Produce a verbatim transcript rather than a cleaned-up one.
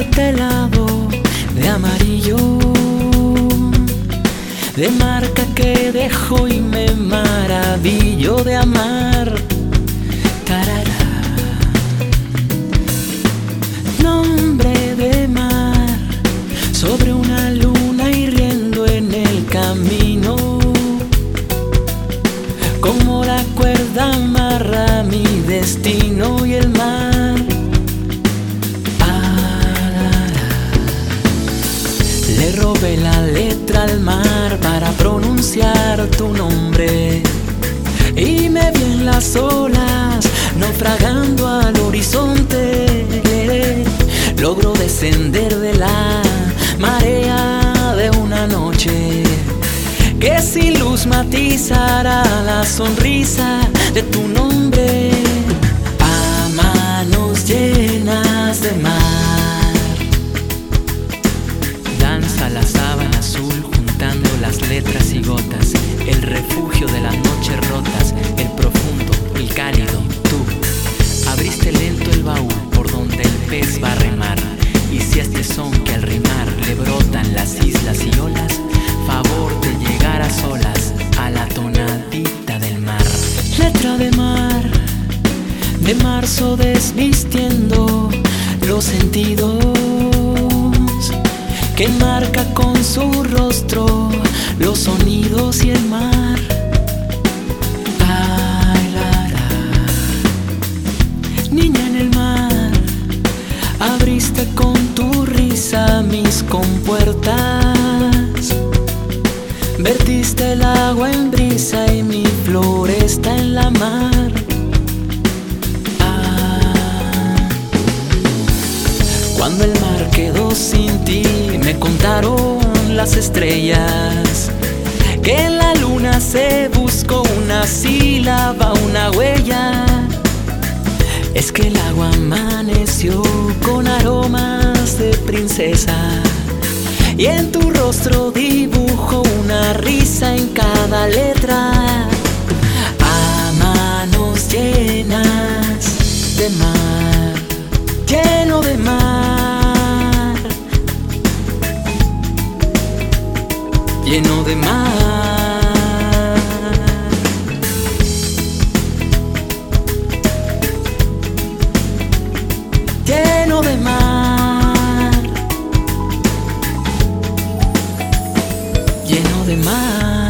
acuartelado de amarillo, de marca que dejo y me maravillo de amar. Tarara. Nombre de mar sobre una luna y riendo en el camino, como la cuerda amarra mi destino y el mar. Le robé la letra al mar para pronunciar tu nombre y me vi en las olas naufragando al horizonte. Logro descender de la marea de una noche que sin luz matizará la sonrisa de tu nombre. A manos llenas de mar danza la sábana azul juntando las letras y gotas, el refugio de las noches rotas, el profundo, el cálido, tú. Abriste lento el baúl por donde el pez va a remar, y si este son que al rimar le brotan las islas y olas, favor de llegar a solas a la tonadita del mar. Letra de mar, de marzo desvistiendo los sentidos, que marca con su rostro los sonidos y el mar. Ay, la, la. Niña en el mar, abriste con tu risa mis compuertas, vertiste el agua en brisa y mi flor está en la mar. Cuando el mar quedó sin ti, me contaron las estrellas que en la luna se buscó una sílaba, una huella. Es que el agua amaneció con aromas de princesa y en tu rostro dibujó una risa en cada letra. A manos llenas de mar, lleno de mar, lleno de mar, lleno de mar, lleno de mar.